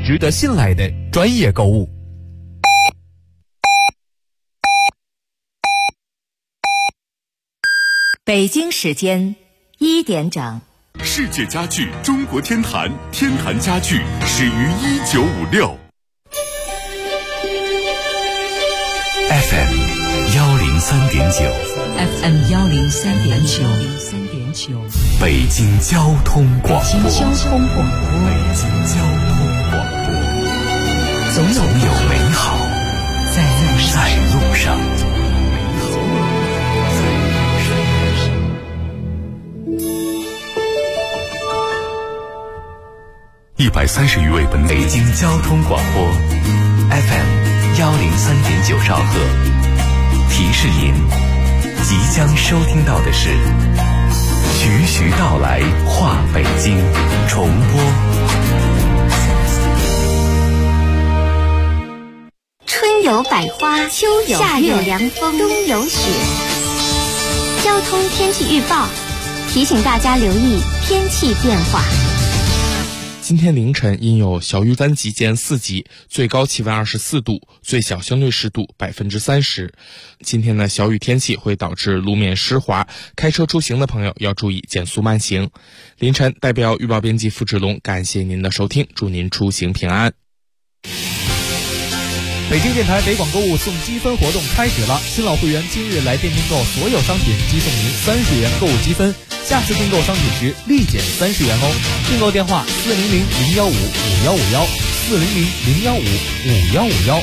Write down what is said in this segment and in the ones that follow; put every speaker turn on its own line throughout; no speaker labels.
值得信赖的专业购物。
北京时间1点整。
世界家具中国天坛，天坛家具始于1956。
FM 103.9
FM 103.9
北京交通广播。
北京交通广播。
北京交通广播。总有美好在路上。130余位北京交通广播 FM 103.9兆赫，提示您即将收听到的是徐徐道来话北京重播。
春有百花，秋有夏有凉风，冬有雪。交通天气预报提醒大家留意天气变化。
今天凌晨阴有小雨3级见4级，最高气温24度，最小相对湿度30%。今天的小雨天气会导致路面湿滑，开车出行的朋友要注意减速慢行。凌晨代表预报编辑付志龙感谢您的收听，祝您出行平安。
北京电台北广购物送积分活动开始了，新老会员今日来店订购所有商品即送您30元购物积分，下次订购商品时立减30元哦。订购电话400-015-5151，400-015-5151。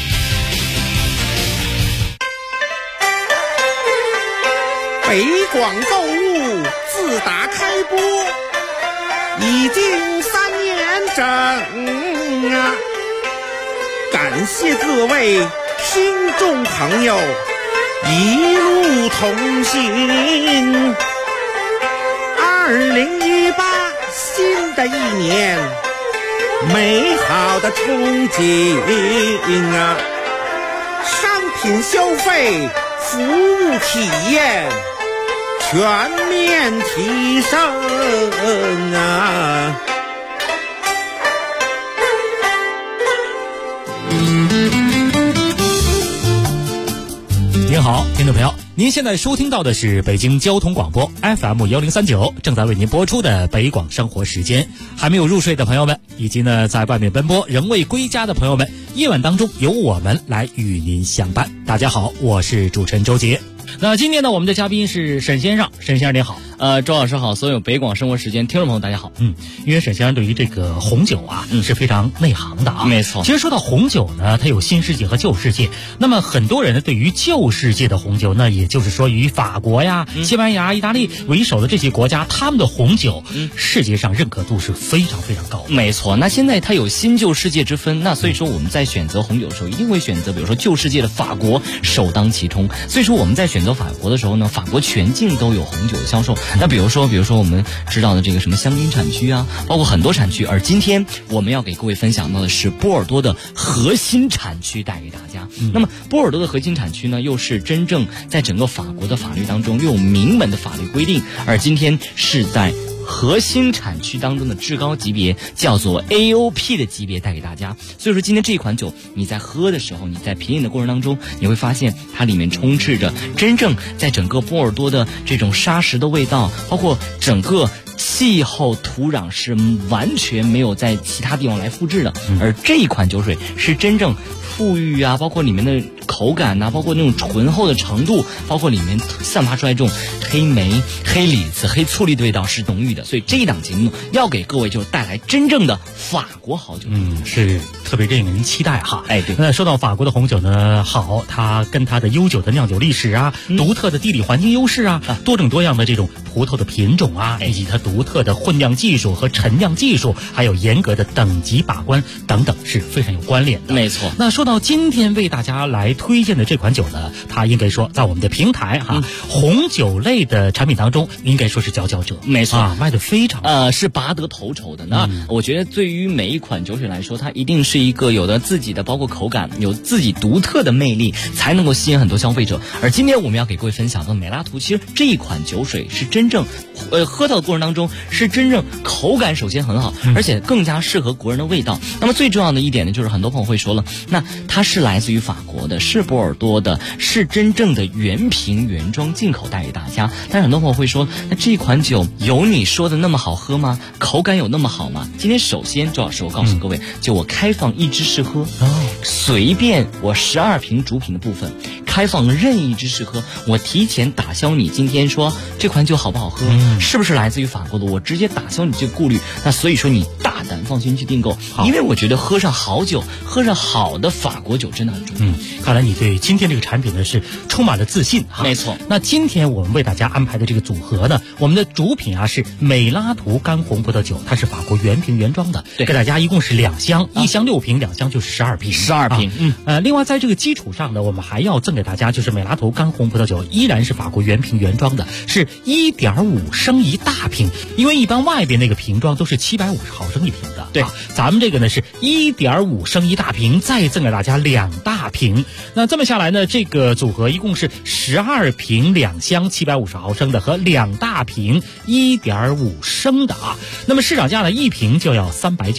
北广购物自打开播已经3年整啊！感谢各位听众朋友一路同行。2018新的一年，美好的憧憬啊！商品消费、服务体验全面提升啊！
您好，听众朋友，您现在收听到的是北京交通广播 FM 1039，正在为您播出的北广生活时间。还没有入睡的朋友们，以及呢在外面奔波仍未归家的朋友们，夜晚当中由我们来与您相伴。大家好，我是主持人周杰。那今天呢，我们的嘉宾是沈先生。沈先生您好。
周老师好，所有北广生活时间听众朋友大家好。
因为沈先生对于这个红酒啊，是非常内行的啊。
没错。
其实说到红酒呢，它有新世界和旧世界。那么很多人呢，对于旧世界的红酒，那也就是说以法国呀、西班牙、意大利为首的这些国家，他们的红酒，世界上认可度是非常非常高的。
没错。那现在它有新旧世界之分，那所以说我们在选择红酒的时候，一定会选择比如说旧世界的法国首当其冲。所以说我们在选择法国的时候呢，法国全境都有红酒的销售。那比如说我们知道的这个什么香槟产区啊，包括很多产区。而今天我们要给各位分享到的是波尔多的核心产区带给大家。那么波尔多的核心产区呢，又是真正在整个法国的法律当中又有明文的法律规定，而今天是在核心产区当中的至高级别，叫做 AOP 的级别带给大家。所以说今天这款酒你在喝的时候，你在品饮的过程当中，你会发现它里面充斥着真正在整个波尔多的这种沙石的味道，包括整个气候土壤是完全没有在其他地方来复制的。而这一款酒水是真正富裕啊，包括里面的口感啊，包括那种醇厚的程度，包括里面散发出来这种黑莓、黑李子、黑醋栗的味道是浓郁的。所以这一档节目要给各位就是带来真正的法国好酒。
是特别令人期待哈。
对。
那说到法国的红酒呢，好，它跟它的悠久的酿酒历史啊，独特的地理环境优势啊，多种多样的这种葡萄的品种啊，以及它独特的混酿技术和陈酿技术，还有严格的等级把关等等，是非常有关联的。
没错。
那说到今天为大家来推荐的这款酒呢，它应该说在我们的平台红酒类的产品当中应该说是佼佼者。
没错。
卖得非常
是拔得头筹的。那我觉得对于每一款酒水来说，它一定是一个有的自己的包括口感，有自己独特的魅力，才能够吸引很多消费者。而今天我们要给各位分享的美拉图，其实这一款酒水是真真正喝到的过程当中是真正口感首先很好，而且更加适合国人的味道。那么最重要的一点呢，就是很多朋友会说了，那它是来自于法国的，是波尔多的，是真正的原瓶原装进口带给大家。但是很多朋友会说，那这款酒有你说的那么好喝吗？口感有那么好吗？今天首先周老师我告诉各位，就我开放一支试喝，随便我12瓶主品的部分开放任意一支试喝，我提前打消你今天说这款酒好不好喝，是不是来自于法国的，我直接打消你这个顾虑。那所以说你大胆放心去订购，因为我觉得喝上好酒，喝上好的法国酒真的很重要。
看来你对今天这个产品呢是充满了自信哈。
没错。
那今天我们为大家安排的这个组合呢，我们的主品啊是美拉图干红葡萄酒，它是法国原瓶原装的，
对，
给大家一共是2箱，1箱6瓶，2箱就是12瓶
，12瓶。
另外在这个基础上呢，我们还要赠给大家就是美拉图干红葡萄酒，依然是法国原瓶原装的，是1.5升一大瓶，因为一般外边那个瓶装都是750毫升一瓶的，
对，
咱们这个呢是1.5升一大瓶，再赠给大家2大瓶。那这么下来呢，这个组合一共是12瓶2箱750毫升的和2大瓶1.5升的啊。那么市场价呢，一瓶就要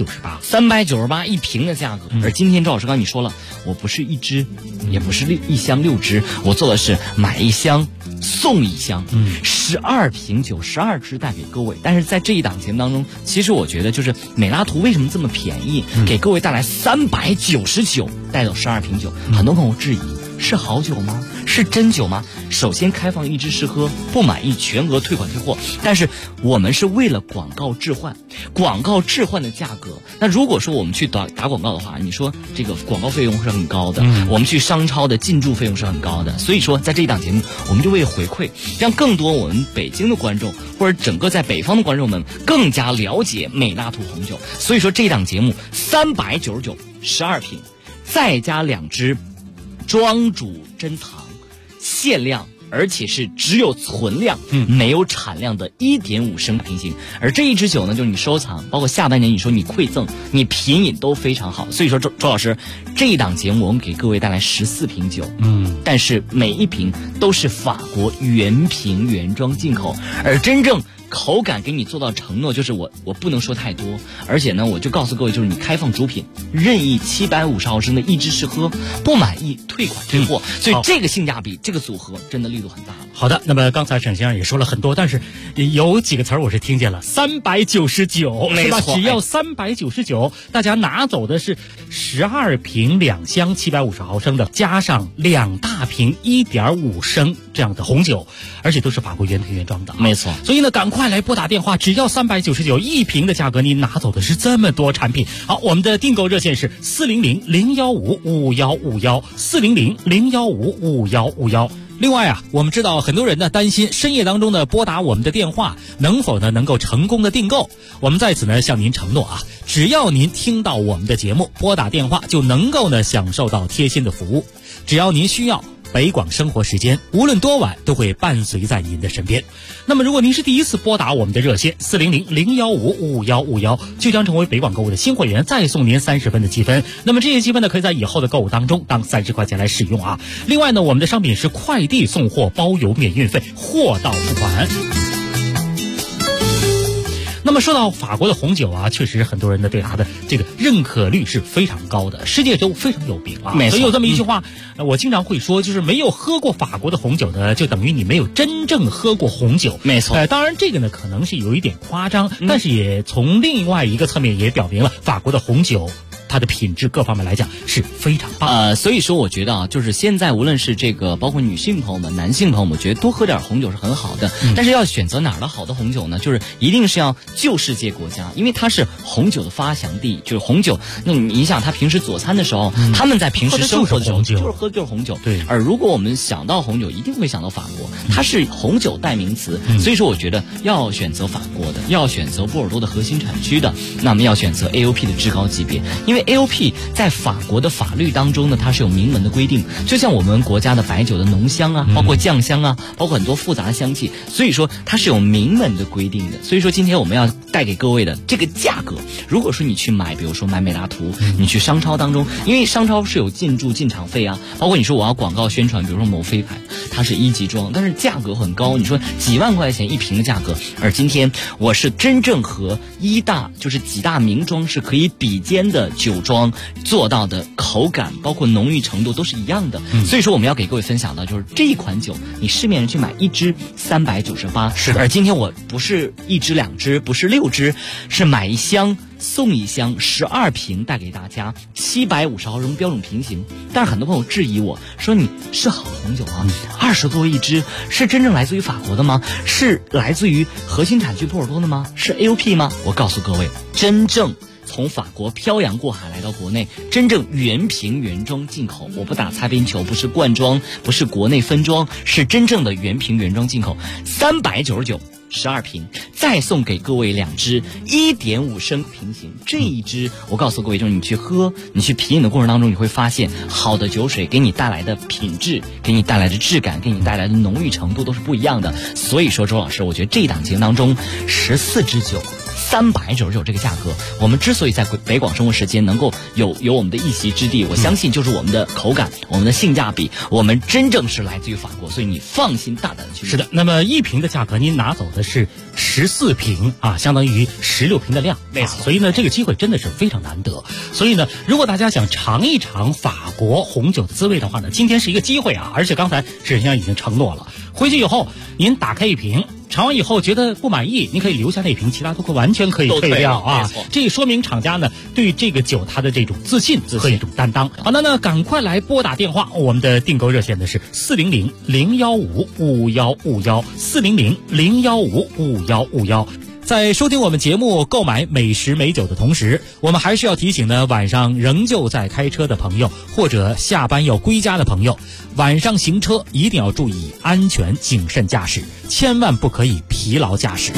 398
一瓶的价格。而今天周老师刚才你说了，我不是一支，也不是1箱6支，我做的是买1箱送1箱，12瓶酒12支带给各位。但是在这一档节目当中，其实我觉得就是美拉图为什么这么便宜，给各位带来399带走12瓶酒，很多朋友质疑。是好酒吗？是真酒吗？首先开放一支试喝，不满意全额退款退货。但是我们是为了广告置换，广告置换的价格。那如果说我们去打广告的话，你说这个广告费用是很高的，我们去商超的进驻费用是很高的。所以说在这一档节目，我们就为回馈，让更多我们北京的观众或者整个在北方的观众们更加了解美拉图红酒。所以说这一档节目399 12瓶，再加2支。庄主珍藏限量，而且是只有存量没有产量的1.5升瓶型。而这一支酒呢，就是你收藏，包括下半年你说你馈赠，你品饮都非常好。所以说周老师这一档节目我们给各位带来14瓶酒，但是每一瓶都是法国原瓶原装进口，而真正口感给你做到承诺，就是我不能说太多，而且呢，我就告诉各位，就是你开放主品，任意750毫升的一支试喝，不满意退款退货，所以这个性价比，这个组合真的力度很大了。
好的，那么刚才沈先生也说了很多，但是有几个词儿我是听见了，399，是吧？只要399，大家拿走的是12瓶2箱750毫升的，加上2大瓶1.5升这样的红酒，而且都是法国原瓶原装的，
没错。
所以呢，赶快来拨打电话，只要399一瓶的价格，你拿走的是这么多产品。好，我们的订购热线是400-015-5151，400-015-5151。另外啊，我们知道很多人呢担心深夜当中呢拨打我们的电话能否呢能够成功的订购。我们在此呢向您承诺啊，只要您听到我们的节目，拨打电话就能够呢享受到贴心的服务。只要您需要，北广生活时间无论多晚都会伴随在您的身边。那么如果您是第一次拨打我们的热线400-015-5151，就将成为北广购物的新会员，再送您30分的积分。那么这些积分呢，可以在以后的购物当中当30块钱来使用啊。另外呢，我们的商品是快递送货，包邮免运费，货到付款。那么说到法国的红酒啊，确实很多人呢对它的这个认可率是非常高的，世界都非常有名啊。所以有这么一句话，我经常会说，就是没有喝过法国的红酒呢，就等于你没有真正喝过红酒。
没错。
当然这个呢可能是有一点夸张，但是也从另外一个侧面也表明了法国的红酒它的品质各方面来讲是非常棒。
所以说我觉得啊，就是现在无论是这个包括女性朋友们、男性朋友们，我觉得多喝点红酒是很好的。但是要选择哪儿的好的红酒呢？就是一定是要旧世界国家，因为它是红酒的发祥地。就是红酒，那你想他平时佐餐的时候，他们在平时生活的时候就是喝的就是红酒。
对。
而如果我们想到红酒，一定会想到法国，它是红酒代名词。所以说我觉得要选择法国的，要选择波尔多的核心产区的，那么要选择 AOP 的至高级别，因为 AOP 在法国的法律当中呢，它是有明文的规定，就像我们国家的白酒的浓香啊，包括酱香啊，包括很多复杂的香气，所以说它是有明文的规定的。所以说今天我们要带给各位的这个价格，如果说你去买，比如说买美拉图，你去商超当中，因为商超是有进驻进场费啊，包括你说我要广告宣传，比如说某飞牌，它是1级装，但是价格很高，你说几万块钱一瓶的价格，而今天我是真正和就是几大名庄是可以比肩的酒庄做到的口感，包括浓郁程度都是一样的。所以说我们要给各位分享到，就是这一款酒，你市面上去买1支398，
是的。
而今天我不是1支2支，不是6支，是买1箱送1箱12瓶带给大家，750毫升标准瓶型。但是很多朋友质疑我说，你是好红酒啊，20多1支，是真正来自于法国的吗？是来自于核心产区波尔多的吗？是 AOP 吗？我告诉各位，真正从法国漂洋过海来到国内，真正原瓶原装进口，我不打擦边球，不是罐装，不是国内分装，是真正的原瓶原装进口，399。12瓶，再送给各位2支1.5升瓶型。这一支我告诉各位，就是你去喝，你去品饮的过程当中，你会发现好的酒水给你带来的品质，给你带来的质感，给你带来的浓郁程度都是不一样的。所以说周老师，我觉得这一档节目当中14支酒399这个价格，我们之所以在北广生活时间能够有我们的一席之地，我相信就是我们的口感，我们的性价比，我们真正是来自于法国，所以你放心大胆的去。
是的，那么1瓶的价格您拿走的是14瓶啊，相当于16瓶的量，
没错。
所以呢，这个机会真的是非常难得。所以呢，如果大家想尝一尝法国红酒的滋味的话呢，今天是一个机会啊！而且刚才沈先生已经承诺了，回去以后您打开1瓶。尝完以后觉得不满意，你可以留下那瓶，其他都完全可以退掉啊！这说明厂家呢对这个酒它的这种自信和一种担当。好，那赶快来拨打电话，我们的订购热线呢是400-015-5151，400-015-5151。在收听我们节目、购买美食美酒的同时，我们还是要提醒呢，晚上仍旧在开车的朋友，或者下班要归家的朋友，晚上行车一定要注意安全，谨慎驾驶，千万不可以疲劳驾驶。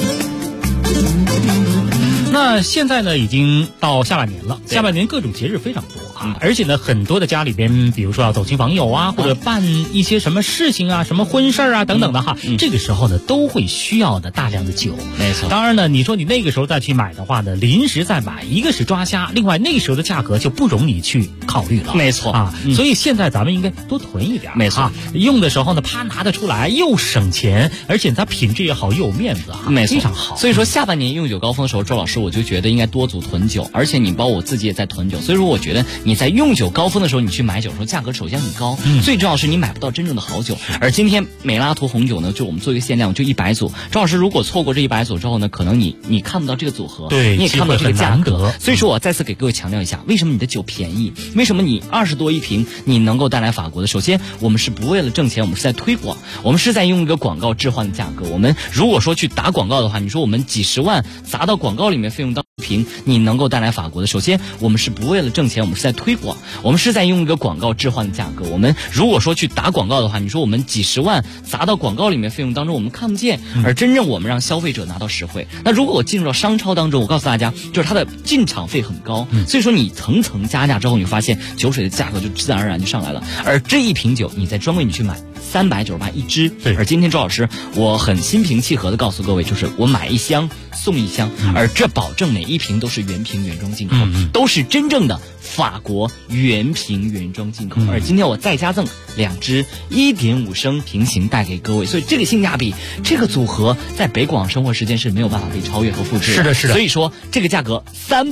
那现在呢，已经到下半年了，下半年各种节日非常多啊，而且呢，很多的家里边，比如说要走亲访友啊，或者办一些什么事情啊，什么婚事啊等等的哈，这个时候呢，都会需要的大量的酒。
没错。
当然呢，你说你那个时候再去买的话呢，临时再买，一个是抓瞎，另外那时候的价格就不容你去考虑了。
没错
啊，所以现在咱们应该多囤一点。
没错，
用的时候呢，啪拿得出来，又省钱，而且它品质也好，又有面子啊，
没错，
非常好。
所以说下半年用酒高峰的时候，周老师我就觉得应该多组囤酒，而且你包括我自己也在囤酒，所以说我觉得你在用酒高峰的时候，你去买酒的时候，价格首先很高，最重要是你买不到真正的好酒。而今天美拉图红酒呢，就我们做一个限量，就100组。周老师如果错过这100组之后呢，可能你看不到这个组合，
对，
你也看不到这个价格。所以说我再次给各位强调一下，为什么你的酒便宜？为什么你20多1瓶你能够带来法国的？首先，我们是不为了挣钱，我们是在推广，我们是在用一个广告置换的价格。我们如果说去打广告的话，你说我们几十万砸到广告里面，费用当瓶你能够带来法国的，首先我们是不为了挣钱，我们是在推广，我们是在用一个广告置换的价格。我们如果说去打广告的话，你说我们几十万砸到广告里面，费用当中我们看不见，而真正我们让消费者拿到实惠。那如果我进入到商超当中，我告诉大家，就是它的进场费很高，所以说你层层加价之后，你发现酒水的价格就自然而然就上来了。而这一瓶酒你在专柜你去买398一支，而今天周老师我很心平气和的告诉各位，就是我买1箱送1箱，而这保证每1瓶都是原瓶原装进口，都是真正的法国原瓶原装进口。而今天我再加赠2支1.5升瓶型带给各位，所以这个性价比，这个组合在北广生活时间是没有办法被超越和复制的。
是的，是的。
所以说这个价格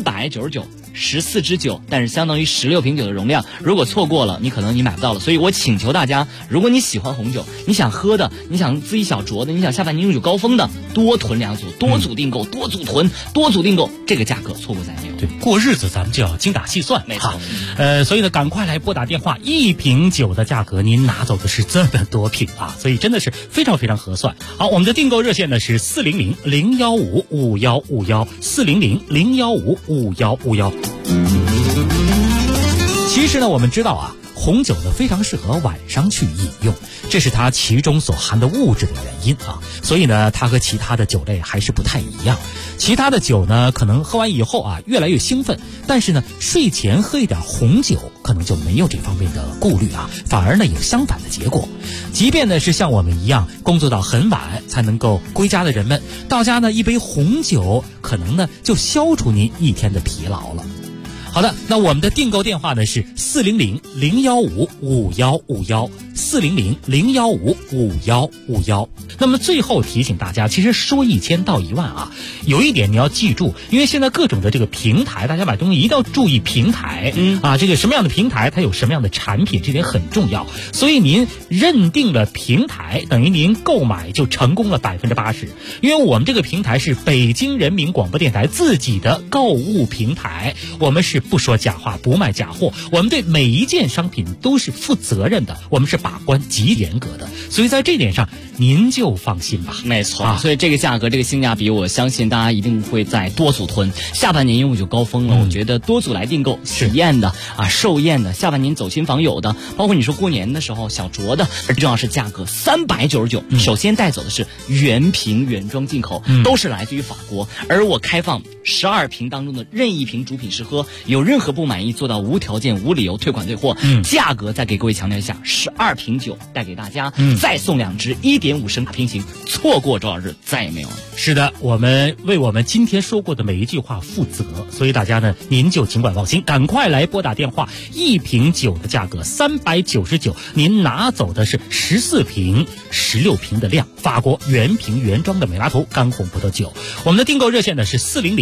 399。14支酒，但是相当于16瓶酒的容量。如果错过了，你可能你买不到了。所以我请求大家，如果你喜欢红酒，你想喝的，你想自己小酌的，你想下半年用酒高峰的，多囤2组，多组订购，多组囤，多组订购，这个价格错过再没有。
对，过日子咱们就要精打细算，
没错。
所以呢，赶快来拨打电话，1瓶酒的价格您拿走的是这么多瓶啊，所以真的是非常非常合算。好，我们的订购热线呢是400-015-5151，400-015-5151。其实呢，我们知道啊， 红酒呢非常适合晚上去饮用，这是它其中所含的物质的原因啊。所以呢，它和其他的酒类还是不太一样。其他的酒呢，可能喝完以后啊越来越兴奋，但是呢，睡前喝一点红酒可能就没有这方面的顾虑啊，反而呢有相反的结果。即便呢是像我们一样工作到很晚才能够归家的人们，到家呢一杯红酒可能呢就消除您一天的疲劳了。好的，那我们的订购电话呢是400-015-5151，400-015-5151。那么最后提醒大家，其实说1000到1万啊，有一点你要记住，因为现在各种的这个平台，大家买东西一定要注意平台，这个什么样的平台它有什么样的产品，这点很重要。所以您认定了平台，等于您购买就成功了80%，因为我们这个平台是北京人民广播电台自己的购物平台，我们是不说假话，不卖假货，我们对每一件商品都是负责任的，我们是把关极严格的，所以在这点上您就放心吧。
没错，所以这个价格，这个性价比，我相信大家一定会再多组囤。下半年因为就高峰了，我觉得多组来订购，喜宴的寿宴的，下半年走亲访友的，包括你说过年的时候小酌的，而重要是价格399。首先带走的是原瓶原装进口，都是来自于法国，而我开放12瓶当中的任意瓶主品试喝，有任何不满意做到无条件无理由退款退货。价格再给各位强调一下，12瓶酒带给大家，再送2支1.5升瓶型，错过多少日再也没有了。
是的，我们为我们今天说过的每一句话负责，所以大家呢您就尽管放心，赶快来拨打电话。1瓶酒的价格399，您拿走的是14瓶16瓶的量，法国原瓶原装的美拉图干红葡萄酒。我们的订购热线呢是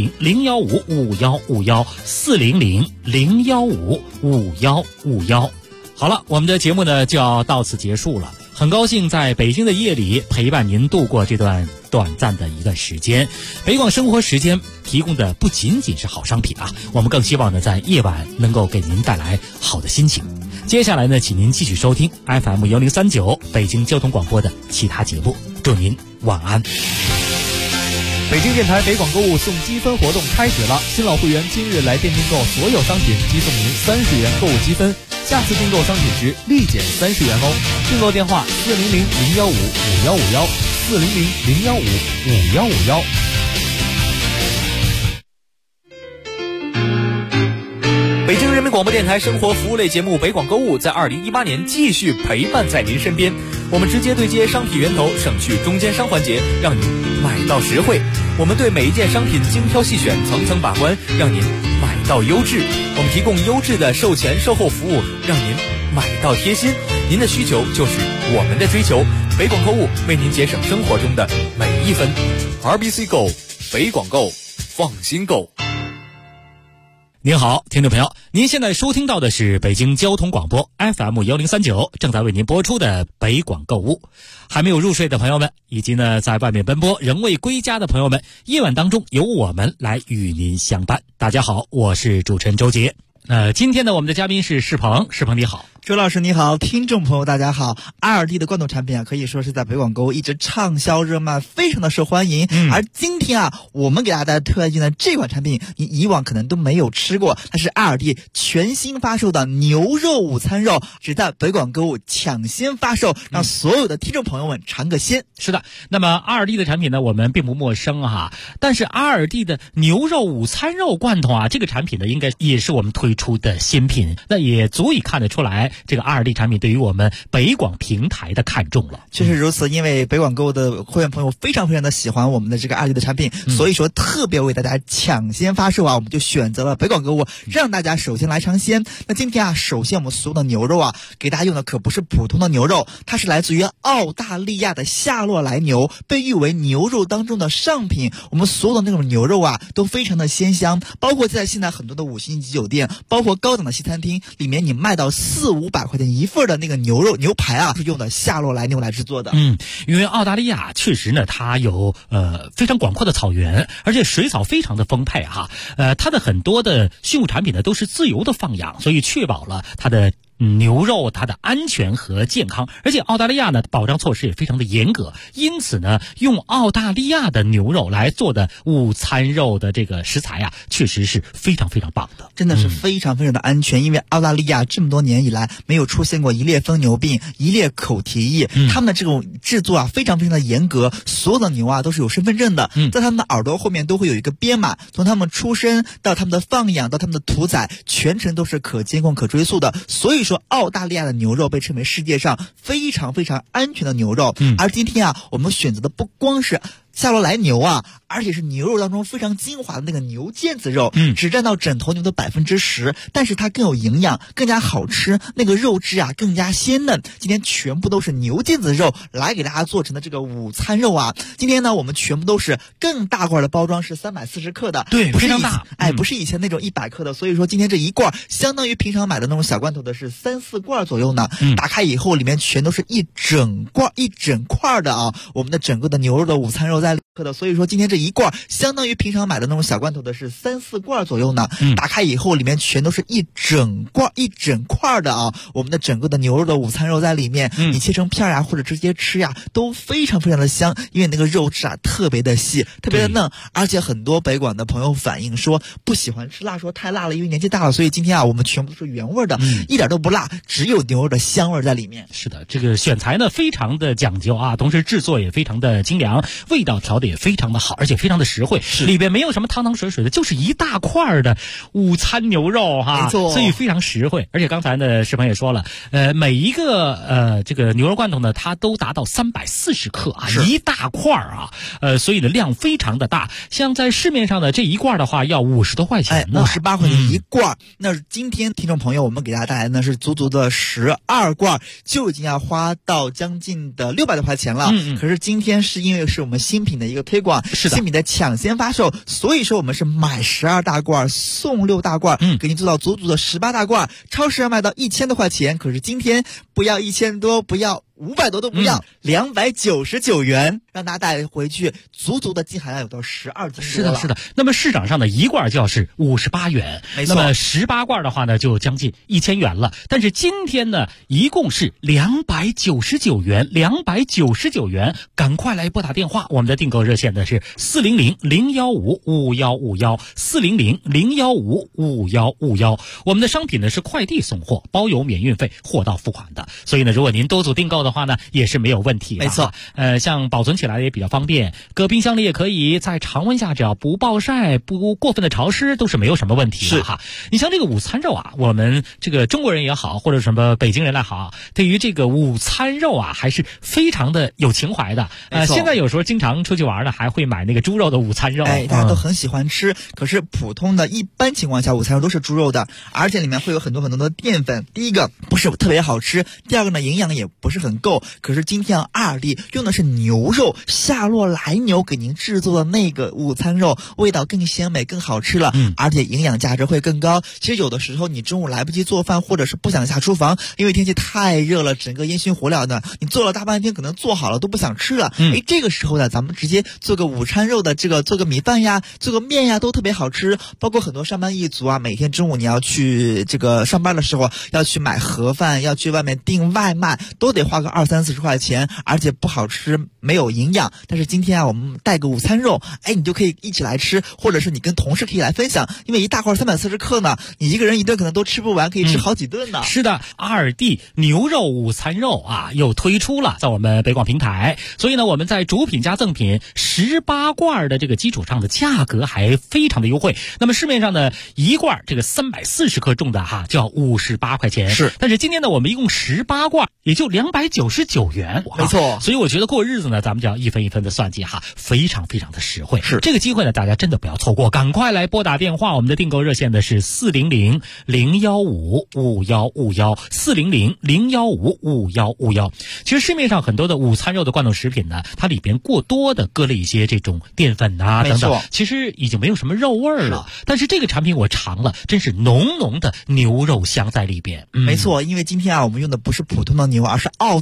400-015-5151，400-015-5151。好了，我们的节目呢就要到此结束了。很高兴在北京的夜里陪伴您度过这段短暂的一段时间。北广生活时间提供的不仅仅是好商品啊，我们更希望呢在夜晚能够给您带来好的心情。接下来呢，请您继续收听 FM 1039北京交通广播的其他节目。祝您晚安。
北京电台北广购物送积分活动开始了，新老会员今日来店订购所有商品即送您30元购物积分，下次订购商品时立减30元哦。订购电话400-015-5151，400-015-5151。北京人民广播电台生活服务类节目北广购物在2018年继续陪伴在您身边，我们直接对接商品源头，省去中间商环节，让您买到实惠。我们对每一件商品精挑细选，层层把关，让您买到优质。我们提供优质的售前售后服务，让您买到贴心。您的需求就是我们的追求，北广购物为您节省生活中的每一分。RBC Go， 北广购，放心购。
您好，听众朋友，您现在收听到的是北京交通广播 FM 1039，正在为您播出的北广购物。还没有入睡的朋友们，以及呢在外面奔波仍未归家的朋友们，夜晚当中由我们来与您相伴。大家好，我是主持人周杰。今天呢我们的嘉宾是世鹏，世鹏你好。
周老师你好，听众朋友大家好。ALD 的罐头产品啊，可以说是在北广购物一直畅销热卖，非常的受欢迎。而今天啊，我们给大家带来特荐的这款产品，你以往可能都没有吃过，它是 ALD 全新发售的牛肉午餐肉，只在北广购物抢先发售，让所有的听众朋友们尝个鲜。
是的，那么 ALD 的产品呢，我们并不陌生哈，但是 ALD 的牛肉午餐肉罐头啊，这个产品呢，应该也是我们推出的新品，那也足以看得出来，这个 ALD 产品对于我们北广平台的看重了。
确实如此，因为北广购物的会员朋友非常非常的喜欢我们的这个 ALD 的产品，所以说特别为大家抢先发售啊，我们就选择了北广购物，让大家首先来尝鲜。那今天啊，首先我们所有的牛肉啊，给大家用的可不是普通的牛肉，它是来自于澳大利亚的夏洛莱牛，被誉为牛肉当中的上品。我们所有的那种牛肉啊，都非常的鲜香，包括在现在很多的5星级酒店，包括高档的西餐厅里面，你卖到400-500块钱一份的那个牛排啊，是用的夏洛莱牛来制作的。
因为澳大利亚确实呢，它有非常广阔的草原，而且水草非常的丰沛哈。它的很多的畜牧产品呢都是自由的放养，所以确保了它的牛肉它的安全和健康，而且澳大利亚呢保障措施也非常的严格，因此呢用澳大利亚的牛肉来做的午餐肉的这个食材啊，确实是非常非常棒的，
真的是非常非常的安全。因为澳大利亚这么多年以来没有出现过一列疯牛病、一列口蹄疫，他们的这种制作啊非常非常的严格，所有的牛啊都是有身份证的，在他们的耳朵后面都会有一个编码，从他们出生到他们的放养到他们的屠宰，全程都是可监控可追溯的。所以说澳大利亚的牛肉被称为世界上非常非常安全的牛肉。而今天啊我们选择的不光是夏洛莱牛啊，而且是牛肉当中非常精华的那个牛腱子肉，只占到整头牛的10%，但是它更有营养，更加好吃，那个肉质啊更加鲜嫩。今天全部都是牛腱子肉来给大家做成的这个午餐肉啊。今天呢我们全部都是更大罐的包装，是340克的，
对，
不是
非常大，
不是以前那种100克的。所以说今天这一罐相当于平常买的那种小罐头的是3-4罐左右呢。打开以后里面全都是一整块的啊，我们的整个的牛肉的午餐肉在的。所以说今天这一罐相当于平常买的那种小罐头的是3-4罐左右呢。打开以后里面全都是一整块的啊，我们的整个的牛肉的午餐肉在里面，你切成片呀或者直接吃呀都非常非常的香，因为那个肉质啊特别的细，特别的嫩。而且很多北广的朋友反映说不喜欢吃辣，说太辣了，因为年纪大了。所以今天啊我们全部都是原味的，一点都不辣，只有牛肉的香味在里面。
是的，这个选材呢非常的讲究啊，同时制作也非常的精良，味道调的也非常的好，而且非常的实惠，里边没有什么汤汤水水的，就是一大块的午餐牛肉哈，
没错，
所以非常实惠。而且刚才呢世鹏也说了，每一个这个牛肉罐头呢它都达到340克啊，一大块啊，所以呢量非常的大。像在市面上的这一罐的话要50多块钱呢
，58块钱一罐。那今天听众朋友我们给大家带来的是足足的12罐，就已经要花到将近的600多块钱了。可是今天是因为是我们新品的一个推广，
是的，
新品的抢先发售，所以说我们是买12大罐送6大罐，给您做到足足的18大罐。超市要卖到1000多块钱，可是今天不要1000多，不要500多都不要，299元，让大家带回去，足足的净含量有到12斤多了。
是的。那么市场上的一罐就要是58元，
没错。
那么18罐的话呢，就将近1000元了。但是今天呢，一共是299元，赶快来拨打电话，我们的订购热线呢是400-015-5151，400-015-5151。我们的商品呢是快递送货，包邮免运费，货到付款的。所以呢，如果您多组订购的话呢，也是没有问题的。
没错，
像保存起来也比较方便，搁冰箱里也可以，在常温下只要不暴晒、不过分的潮湿，都是没有什么问题的哈。你像这个午餐肉啊，我们这个中国人也好，或者什么北京人来好，对于这个午餐肉啊，还是非常的有情怀的。现在有时候经常出去玩呢，还会买那个猪肉的午餐肉，
大家都很喜欢吃。可是普通的一般情况下，午餐肉都是猪肉的，而且里面会有很多的淀粉。第一个不是特别好吃，第二个呢营养也不是很够。可是今天阿尔利用的是牛肉，夏洛莱牛给您制作的那个午餐肉，味道更鲜美更好吃了，而且营养价值会更高。其实有的时候你中午来不及做饭，或者是不想下厨房，因为天气太热了，整个烟熏火燎的，你做了大半天可能做好了都不想吃了。这个时候呢，咱们直接做个午餐肉的这个，做个米饭呀，做个面呀，都特别好吃。包括很多上班一族啊，每天中午你要去这个上班的时候要去买盒饭，要去外面订外卖，都得花个20-30块钱，而且不好吃，没有营养。但是今天啊，我们带个午餐肉，你就可以一起来吃，或者是你跟同事可以来分享，因为一大块340克呢，你一个人一顿可能都吃不完，可以吃好几顿呢。
是的，阿尔蒂牛肉午餐肉啊又推出了，在我们北广平台，所以呢我们在主品加赠品18罐的这个基础上的价格还非常的优惠。那么市面上呢一罐这个340克重的哈就要58块钱，
是，
但是今天呢我们一共18罐也就299元，
没错。
所以我觉得过日子呢咱们就要一分一分的算计哈，非常非常的实惠。
是，
这个机会呢大家真的不要错过，赶快来拨打电话，我们的订购热线呢是400-015-5151，400-015-5151。其实市面上很多的午餐肉的罐头食品呢，它里边过多的搁了一些这种淀粉啊等等，其实已经没有什么肉味了。但是这个产品我尝了，真是浓浓的牛肉香在里边。
没错，因为今天啊我们用的不是普通的牛，而是澳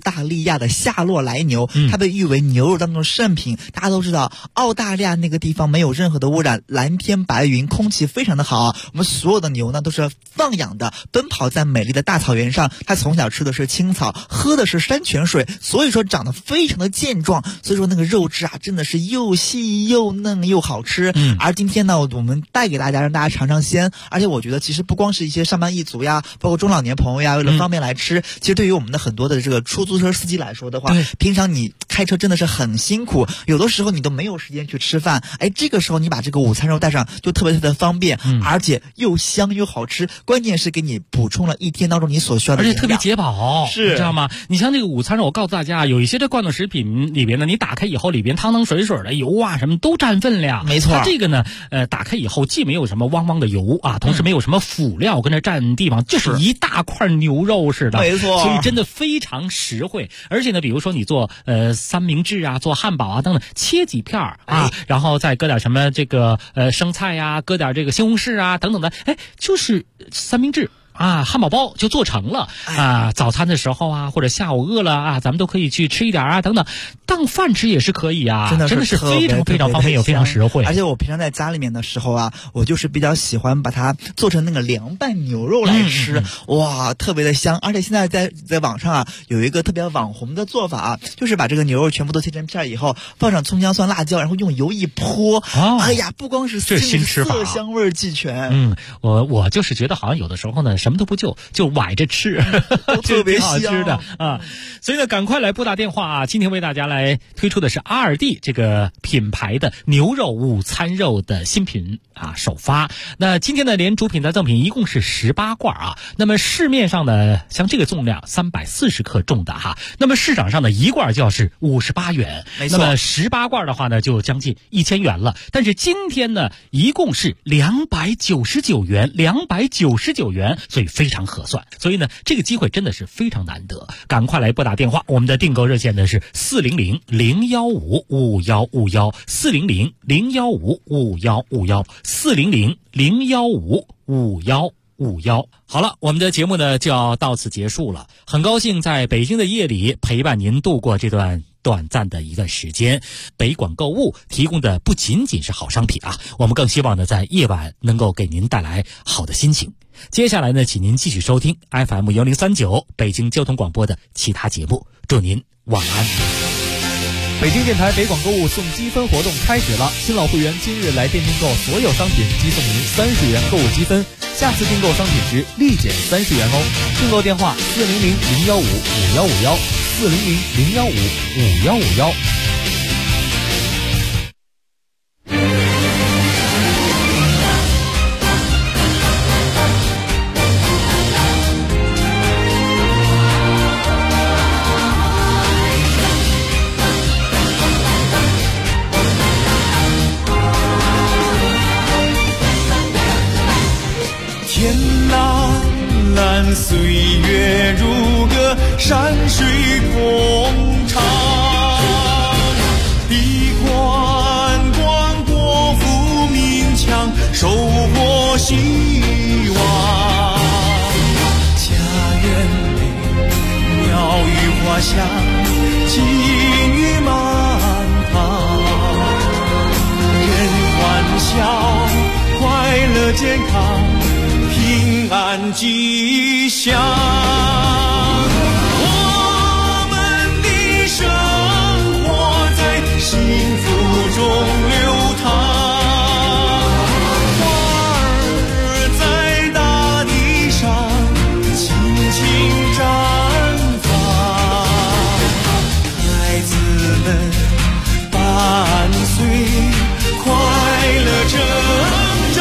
大利亚的夏洛来牛，它被誉为牛肉当中的圣品。大家都知道，澳大利亚那个地方没有任何的污染，蓝天白云，空气非常的好。我们所有的牛呢都是放养的，奔跑在美丽的大草原上。它从小吃的是青草，喝的是山泉水，所以说长得非常的健壮。所以说那个肉质啊，真的是又细又嫩又好吃。而今天呢，我们带给大家，让大家尝尝鲜。而且我觉得，其实不光是一些上班一族呀，包括中老年朋友呀，为了方便来吃，其实对于我们的很多的这个出租车司机来说的话，平常你开车真的是很辛苦，有的时候你都没有时间去吃饭。这个时候你把这个午餐肉带上，就特别的方便，而且又香又好吃。关键是给你补充了一天当中你所需要的营养，
而且特别解饱，
是，
你知道吗？你像这个午餐肉，我告诉大家，有一些这罐头食品里边呢，你打开以后，里边汤汤水水的油啊什么都占分量。
没错，
它这个呢，打开以后既没有什么汪汪的油啊，同时没有什么辅料跟着占地方，就是一大块牛肉似的。
没错，
所以真的非常实惠。而且呢，比如说你做三明治啊，做汉堡啊等等，切几片啊，然后再搁点什么这个生菜呀，搁点这个西红柿啊等等的，就是三明治。汉堡包就做成了啊！早餐的时候啊，或者下午饿了啊，咱们都可以去吃一点啊，等等，当饭吃也是可以啊，真的是非常非常方便，也非常实惠。
而且我平常在家里面的时候啊，我就是比较喜欢把它做成那个凉拌牛肉来吃，哇，特别的香。而且现在在网上啊，有一个特别网红的做法啊，就是把这个牛肉全部都切成片以后，放上葱姜蒜辣椒，然后用油一泼，哎呀，不光是
新吃法，
色香味俱全。
我就是觉得好像有的时候呢，什么都不就崴着吃，
特别
好吃的啊！所以呢，赶快来拨打电话啊！今天为大家来推出的是阿尔蒂这个品牌的牛肉午餐肉的新品啊，首发。那今天呢，连主品带赠品一共是18罐啊。那么市面上呢，像这个重量340克重的哈，那么市场上的一罐就要是58元，
没错。
那么18罐的话呢，就将近1000元了。但是今天呢，一共是299元，所以非常合算。所以呢，这个机会真的是非常难得，赶快来拨打电话。我们的订购热线呢是400-015-5151，400-015-5151，400-015-5151。好了，我们的节目呢就要到此结束了。很高兴在北京的夜里陪伴您度过这段短暂的一段时间。北广购物提供的不仅仅是好商品啊，我们更希望呢在夜晚能够给您带来好的心情。接下来呢，请您继续收听 FM 1039北京交通广播的其他节目。祝您晚安。
北京电台北广购物送积分活动开始了，新老会员今日来店订购所有商品，即送您30元购物积分，下次订购商品时立减30元哦。订购电话400-015-5151，400-015-5151。
岁月如歌，山水空长，地宽广，国富民强，收获希望。家园里鸟语花香，金玉满堂，人欢笑，快乐健康，平安吉祥。我们的生活在幸福中流淌，花儿在大地上轻轻绽放，孩子们伴随快乐成长，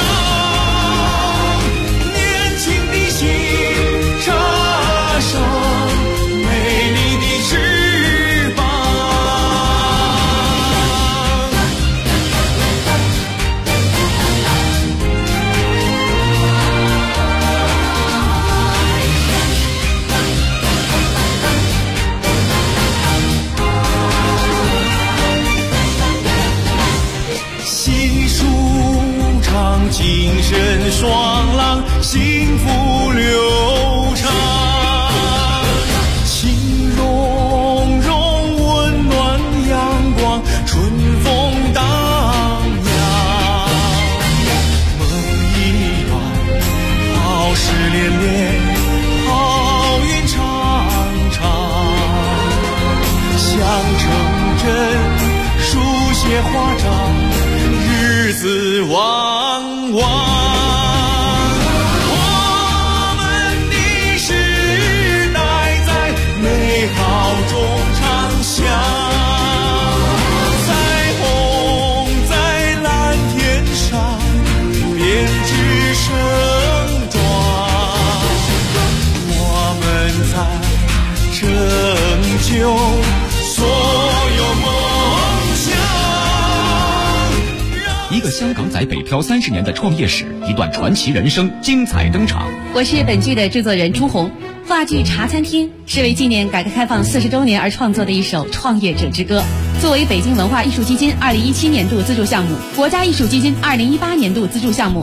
精神爽朗，幸福流畅，情若
香港仔北漂30年的创业史，一段传奇人生精彩登场。
我是本剧的制作人朱红。话剧《茶餐厅》是为纪念改革开放40周年而创作的一首创业者之歌，作为北京文化艺术基金2017年度资助项目、国家艺术基金2018年度资助项目